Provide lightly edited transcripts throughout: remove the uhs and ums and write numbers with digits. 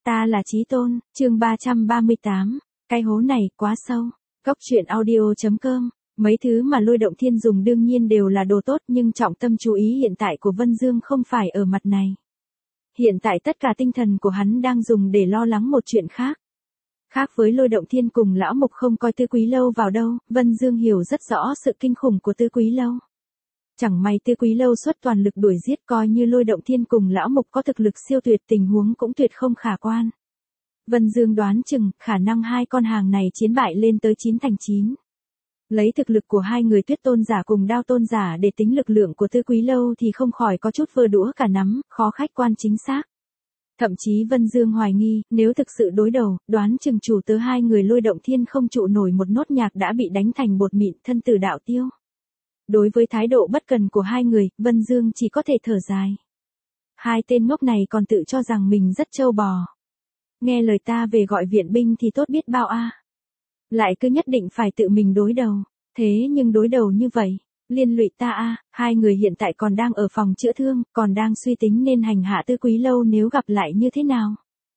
Ta là Chí Tôn, chương 338, cái hố này quá sâu. Góc truyện audio.com. Mấy thứ mà Lôi Động Thiên dùng đương nhiên đều là đồ tốt, nhưng trọng tâm chú ý hiện tại của Vân Dương không phải ở mặt này. Hiện tại tất cả tinh thần của hắn đang dùng để lo lắng một chuyện khác. Khác với Lôi Động Thiên cùng lão mục không coi Tư Quý Lâu vào đâu, Vân Dương hiểu rất rõ sự kinh khủng của Tư Quý Lâu. Chẳng may Tư Quý Lâu xuất toàn lực đuổi giết, coi như Lôi Động Thiên cùng lão mục có thực lực siêu tuyệt, tình huống cũng tuyệt không khả quan. Vân Dương đoán chừng khả năng hai con hàng này chiến bại lên tới 9/9. Lấy thực lực của hai người Tuyết Tôn giả cùng Đao Tôn giả để tính lực lượng của Tư Quý Lâu thì không khỏi có chút vơ đũa cả nắm, khó khách quan chính xác. Thậm chí Vân Dương hoài nghi, nếu thực sự đối đầu, đoán chừng chủ tớ hai người Lôi Động Thiên không trụ nổi một nốt nhạc đã bị đánh thành bột mịn, thân tử đạo tiêu. Đối với thái độ bất cần của hai người, Vân Dương chỉ có thể thở dài. Hai tên ngốc này còn tự cho rằng mình rất trâu bò. Nghe lời ta về gọi viện binh thì tốt biết bao a. Lại cứ nhất định phải tự mình đối đầu. Thế nhưng đối đầu như vậy, liên lụy ta a. Hai người hiện tại còn đang ở phòng chữa thương, còn đang suy tính nên hành hạ Tư Quý Lâu nếu gặp lại như thế nào.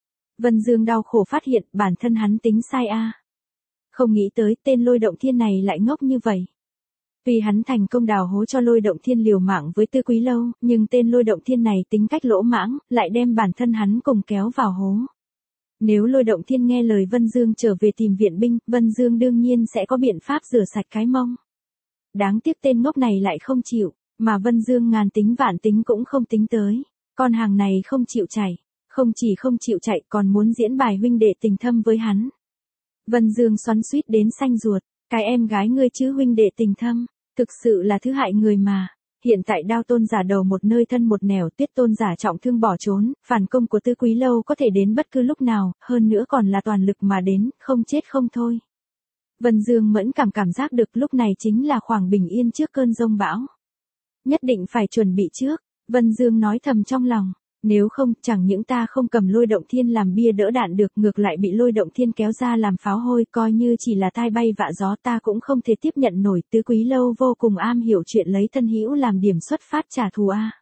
Vân Dương đau khổ phát hiện bản thân hắn tính sai a. Không nghĩ tới tên Lôi Động Thiên này lại ngốc như vậy. Tuy hắn thành công đào hố cho Lôi Động Thiên liều mạng với Tư Quý Lâu, nhưng tên Lôi Động Thiên này tính cách lỗ mãng, lại đem bản thân hắn cùng kéo vào hố. Nếu Lôi Động Thiên nghe lời Vân Dương trở về tìm viện binh, Vân Dương đương nhiên sẽ có biện pháp rửa sạch cái mông. Đáng tiếc tên ngốc này lại không chịu, mà Vân Dương ngàn tính vạn tính cũng không tính tới. Con hàng này không chịu chạy, không chỉ không chịu chạy còn muốn diễn bài huynh đệ tình thâm với hắn. Vân Dương xoắn xuýt đến xanh ruột, cái em gái ngươi chứ huynh đệ tình thâm, thực sự là thứ hại người mà. Hiện tại Đao Tôn giả đầu một nơi thân một nẻo, Tuyết Tôn giả trọng thương bỏ trốn, phản công của Tư Quý Lâu có thể đến bất cứ lúc nào, hơn nữa còn là toàn lực mà đến, không chết không thôi. Vân Dương mẫn cảm giác được lúc này chính là khoảng bình yên trước cơn giông bão. Nhất định phải chuẩn bị trước, Vân Dương nói thầm trong lòng. Nếu không, chẳng những ta không cầm Lôi Động Thiên làm bia đỡ đạn được, ngược lại bị Lôi Động Thiên kéo ra làm pháo hôi, coi như chỉ là tai bay vạ gió ta cũng không thể tiếp nhận nổi. Tư Quý Lâu vô cùng am hiểu chuyện lấy thân hữu làm điểm xuất phát trả thù a.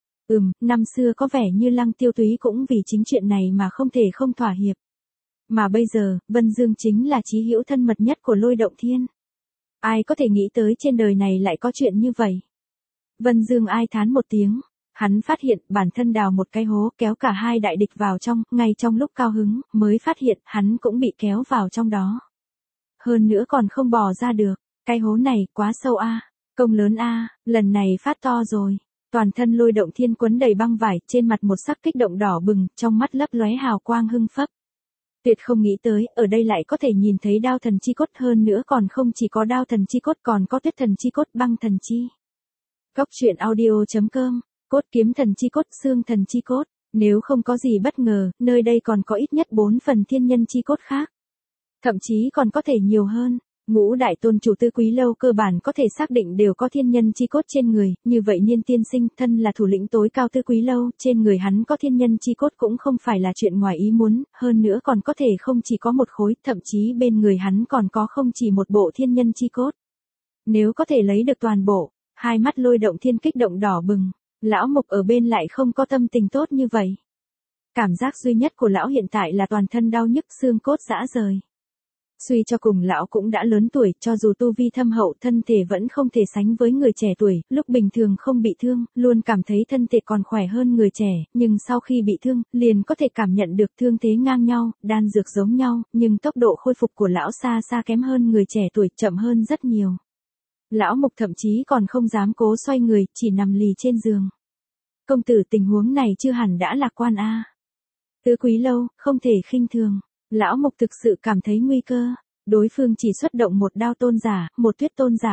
Năm xưa có vẻ như Lăng Tiêu Túy cũng vì chính chuyện này mà không thể không thỏa hiệp. Mà bây giờ, Vân Dương chính là chí hữu thân mật nhất của Lôi Động Thiên. Ai có thể nghĩ tới trên đời này lại có chuyện như vậy. Vân Dương ai thán một tiếng. Hắn phát hiện bản thân đào một cái hố kéo cả hai đại địch vào trong, ngay trong lúc cao hứng, mới phát hiện hắn cũng bị kéo vào trong đó. Hơn nữa còn không bò ra được, cái hố này quá sâu a, công lớn a, lần này phát to rồi. Toàn thân Lôi Động Thiên quấn đầy băng vải, trên mặt một sắc kích động đỏ bừng, trong mắt lấp lóe hào quang hưng phấp. Tuyệt không nghĩ tới, ở đây lại có thể nhìn thấy Đao Thần Chi Cốt, hơn nữa còn không chỉ có Đao Thần Chi Cốt còn có Tuyết Thần Chi Cốt, Băng Thần Chi. Góc truyện audio.com. Cốt kiếm thần chi cốt, xương thần chi cốt, nếu không có gì bất ngờ, nơi đây còn có ít nhất 4 phần thiên nhân chi cốt khác. Thậm chí còn có thể nhiều hơn, ngũ đại tôn chủ Tư Quý Lâu cơ bản có thể xác định đều có thiên nhân chi cốt trên người, như vậy Niên tiên sinh thân là thủ lĩnh tối cao Tư Quý Lâu, trên người hắn có thiên nhân chi cốt cũng không phải là chuyện ngoài ý muốn, hơn nữa còn có thể không chỉ có một khối, thậm chí bên người hắn còn có không chỉ một bộ thiên nhân chi cốt. Nếu có thể lấy được toàn bộ, hai mắt Lôi Động Thiên kích động đỏ bừng. Lão mục ở bên lại không có tâm tình tốt như vậy. Cảm giác duy nhất của lão hiện tại là toàn thân đau nhức, xương cốt rã rời. Suy cho cùng lão cũng đã lớn tuổi, cho dù tu vi thâm hậu, thân thể vẫn không thể sánh với người trẻ tuổi, lúc bình thường không bị thương, luôn cảm thấy thân thể còn khỏe hơn người trẻ, nhưng sau khi bị thương, liền có thể cảm nhận được thương thế ngang nhau, đan dược giống nhau, nhưng tốc độ khôi phục của lão xa xa kém hơn người trẻ tuổi, chậm hơn rất nhiều. Lão mục thậm chí còn không dám cố xoay người, chỉ nằm lì trên giường. Công tử, tình huống này chưa hẳn đã lạc quan a. Tư Quý Lâu, không thể khinh thường. Lão mục thực sự cảm thấy nguy cơ. Đối phương chỉ xuất động một Đao Tôn giả, một Tuyết Tôn giả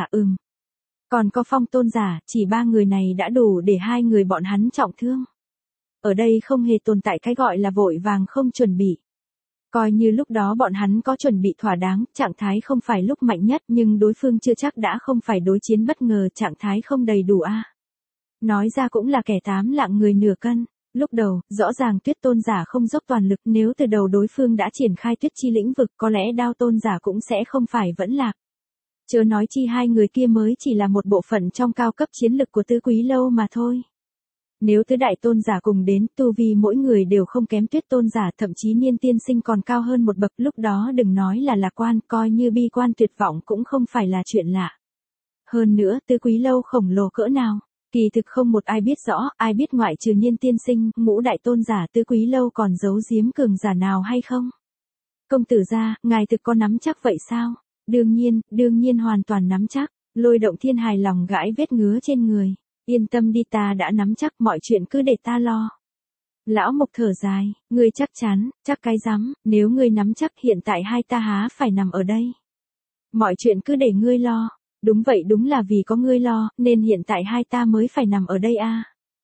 còn có Phong Tôn giả, chỉ 3 người này đã đủ để hai người bọn hắn trọng thương. Ở đây không hề tồn tại cái gọi là vội vàng không chuẩn bị. Coi như lúc đó bọn hắn có chuẩn bị thỏa đáng, trạng thái không phải lúc mạnh nhất, nhưng đối phương chưa chắc đã không phải đối chiến bất ngờ, trạng thái không đầy đủ a. Nói ra cũng là kẻ 8 lạng người nửa cân. Lúc đầu, rõ ràng Tuyết Tôn giả không dốc toàn lực, nếu từ đầu đối phương đã triển khai Tuyết Chi lĩnh vực, có lẽ Đao Tôn giả cũng sẽ không phải vẫn lạc. Chớ nói chi hai người kia mới chỉ là một bộ phận trong cao cấp chiến lực của Tư Quý Lâu mà thôi. Nếu tứ đại tôn giả cùng đến, tu vi mỗi người đều không kém Tuyết tôn giả, thậm chí Niên tiên sinh còn cao hơn một bậc, lúc đó đừng nói là lạc quan, coi như bi quan tuyệt vọng cũng không phải là chuyện lạ. Hơn nữa, Tứ Quý Lâu khổng lồ cỡ nào, kỳ thực không một ai biết rõ, ai biết ngoại trừ Niên tiên sinh, Ngũ đại tôn giả Tứ Quý Lâu còn giấu giếm cường giả nào hay không? Công tử gia, ngài thực có nắm chắc vậy sao? Đương nhiên hoàn toàn nắm chắc. Lôi Động Thiên hài lòng gãi vết ngứa trên người. Yên tâm đi, ta đã nắm chắc, mọi chuyện cứ để ta lo. Lão Mộc thở dài, ngươi chắc chắn, chắc cái rắm, nếu ngươi nắm chắc hiện tại hai ta há phải nằm ở đây. Mọi chuyện cứ để ngươi lo. Đúng vậy, đúng là vì có ngươi lo, nên hiện tại hai ta mới phải nằm ở đây a.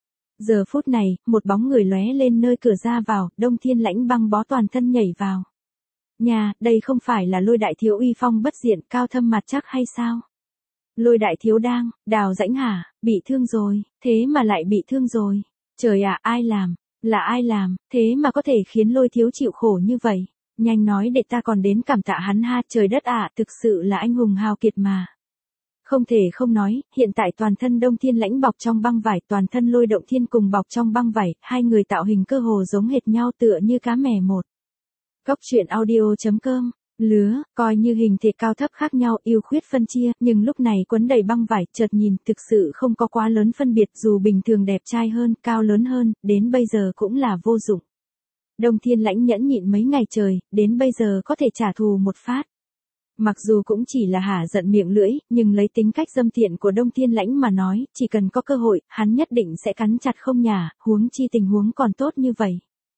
Giờ phút này, một bóng người lóe lên nơi cửa ra vào, Đông Thiên Lãnh băng bó toàn thân nhảy vào. Nhà, đây không phải là Lôi đại thiếu uy phong bất diện, cao thâm mặt chắc hay sao? Lôi đại thiếu đang, đào rãnh hả, bị thương rồi, thế mà lại bị thương rồi. Trời ạ, ai làm, là ai làm, thế mà có thể khiến Lôi thiếu chịu khổ như vậy. Nhanh nói để ta còn đến cảm tạ hắn ha, trời đất ạ, thực sự là anh hùng hào kiệt mà. Không thể không nói, hiện tại toàn thân Đông Thiên Lãnh bọc trong băng vải, toàn thân Lôi Động Thiên cùng bọc trong băng vải, hai người tạo hình cơ hồ giống hệt nhau tựa như cá mè một. Cốc truyện audio.com, lứa, coi như hình thể cao thấp khác nhau, ưu khuyết phân chia, nhưng lúc này quấn đầy băng vải, chợt nhìn, thực sự không có quá lớn phân biệt, dù bình thường đẹp trai hơn, cao lớn hơn, đến bây giờ cũng là vô dụng. Đông Thiên Lãnh nhẫn nhịn mấy ngày trời, đến bây giờ có thể trả thù một phát. Mặc dù cũng chỉ là hả giận miệng lưỡi, nhưng lấy tính cách dâm tiện của Đông Thiên Lãnh mà nói, chỉ cần có cơ hội, hắn nhất định sẽ cắn chặt không nhả, huống chi tình huống còn tốt như vậy.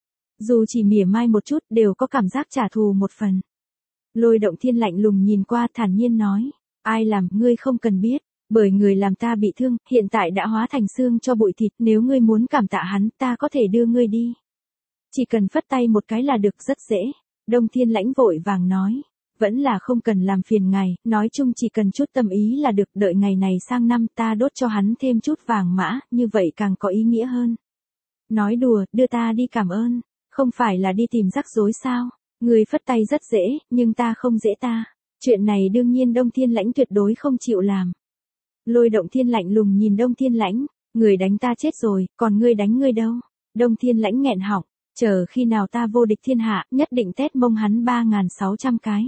Dù chỉ mỉa mai một chút, đều có cảm giác trả thù một phần. Lôi Động Thiên lạnh lùng nhìn qua, thản nhiên nói, ai làm, ngươi không cần biết, bởi người làm ta bị thương, hiện tại đã hóa thành xương cho bụi thịt, nếu ngươi muốn cảm tạ hắn, ta có thể đưa ngươi đi. Chỉ cần phất tay một cái là được, rất dễ. Đông Thiên Lãnh vội vàng nói, vẫn là không cần làm phiền ngài, nói chung chỉ cần chút tâm ý là được, đợi ngày này sang năm ta đốt cho hắn thêm chút vàng mã, như vậy càng có ý nghĩa hơn. Nói đùa, đưa ta đi cảm ơn, không phải là đi tìm rắc rối sao? Người phất tay rất dễ, nhưng ta không dễ ta. Chuyện này đương nhiên Đông Thiên Lãnh tuyệt đối không chịu làm. Lôi Động Thiên lạnh lùng nhìn Đông Thiên Lãnh, người đánh ta chết rồi, còn ngươi đánh ngươi đâu? Đông Thiên Lãnh nghẹn họng, chờ khi nào ta vô địch thiên hạ, nhất định tét mông hắn 3.600 cái.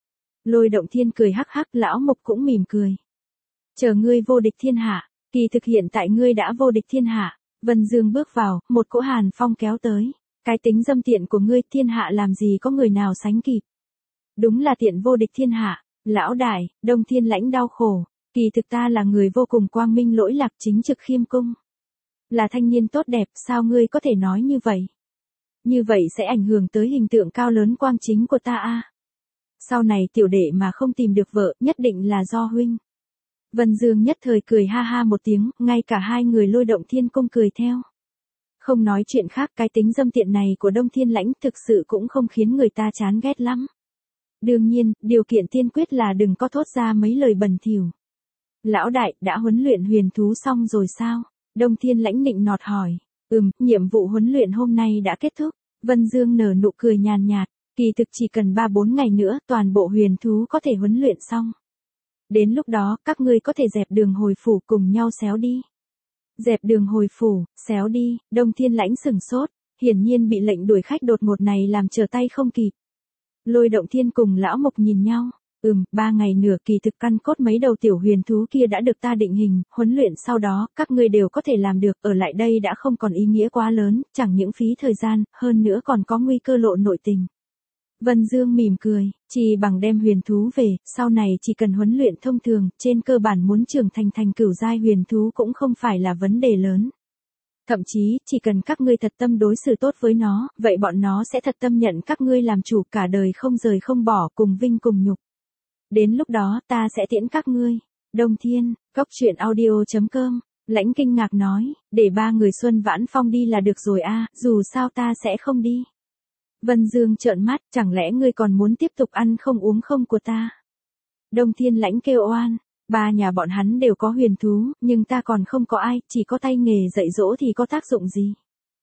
Lôi Động Thiên cười hắc hắc, lão Mộc cũng mỉm cười. Chờ ngươi vô địch thiên hạ, kỳ thực hiện tại ngươi đã vô địch thiên hạ. Vân Dương bước vào, một cỗ hàn phong kéo tới. Cái tính dâm tiện của ngươi, thiên hạ làm gì có người nào sánh kịp. Đúng là tiện vô địch thiên hạ, lão đại, Đông Thiên Lãnh đau khổ. Kỳ thực ta là người vô cùng quang minh lỗi lạc, chính trực khiêm cung. Là thanh niên tốt đẹp, sao ngươi có thể nói như vậy? Như vậy sẽ ảnh hưởng tới hình tượng cao lớn quang chính của ta a. Sau này tiểu đệ mà không tìm được vợ, nhất định là do huynh. Vân Dương nhất thời cười ha ha một tiếng, ngay cả hai người Lôi Động Thiên cung cười theo. Không nói chuyện khác, cái tính dâm tiện này của Đông Thiên Lãnh thực sự cũng không khiến người ta chán ghét lắm. Đương nhiên, điều kiện tiên quyết là đừng có thốt ra mấy lời bẩn thỉu. Lão đại, đã huấn luyện huyền thú xong rồi sao? Đông Thiên Lãnh nịnh nọt hỏi. Nhiệm vụ huấn luyện hôm nay đã kết thúc. Vân Dương nở nụ cười nhàn nhạt. Kỳ thực chỉ cần 3-4 ngày nữa, toàn bộ huyền thú có thể huấn luyện xong. Đến lúc đó, các ngươi có thể dẹp đường hồi phủ cùng nhau xéo đi. Dẹp đường hồi phủ, xéo đi, Đông Thiên Lãnh sửng sốt, hiển nhiên bị lệnh đuổi khách đột ngột này làm trở tay không kịp. Lôi Động Thiên cùng lão Mộc nhìn nhau, 3 ngày nửa kỳ thực căn cốt mấy đầu tiểu huyền thú kia đã được ta định hình, huấn luyện sau đó, các ngươi đều có thể làm được, ở lại đây đã không còn ý nghĩa quá lớn, chẳng những phí thời gian, hơn nữa còn có nguy cơ lộ nội tình. Vân Dương mỉm cười, chỉ bằng đem huyền thú về, sau này chỉ cần huấn luyện thông thường, trên cơ bản muốn trưởng thành cửu giai huyền thú cũng không phải là vấn đề lớn. Thậm chí, chỉ cần các ngươi thật tâm đối xử tốt với nó, vậy bọn nó sẽ thật tâm nhận các ngươi làm chủ cả đời không rời không bỏ, cùng vinh cùng nhục. Đến lúc đó ta sẽ tiễn các ngươi. Đông Thiên, Cốc truyện audio.com, Lãnh kinh ngạc nói, để 3 người Xuân Vãn Phong đi là được rồi a, dù sao ta sẽ không đi. Vân Dương trợn mắt, chẳng lẽ ngươi còn muốn tiếp tục ăn không uống không của ta? Đông Thiên Lãnh kêu oan, 3 nhà bọn hắn đều có huyền thú, nhưng ta còn không có ai, chỉ có tay nghề dạy dỗ thì có tác dụng gì?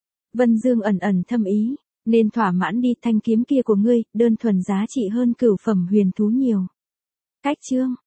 Vân Dương ẩn ẩn thâm ý, nên thỏa mãn đi, thanh kiếm kia của ngươi, đơn thuần giá trị hơn cửu phẩm huyền thú nhiều. Cách chương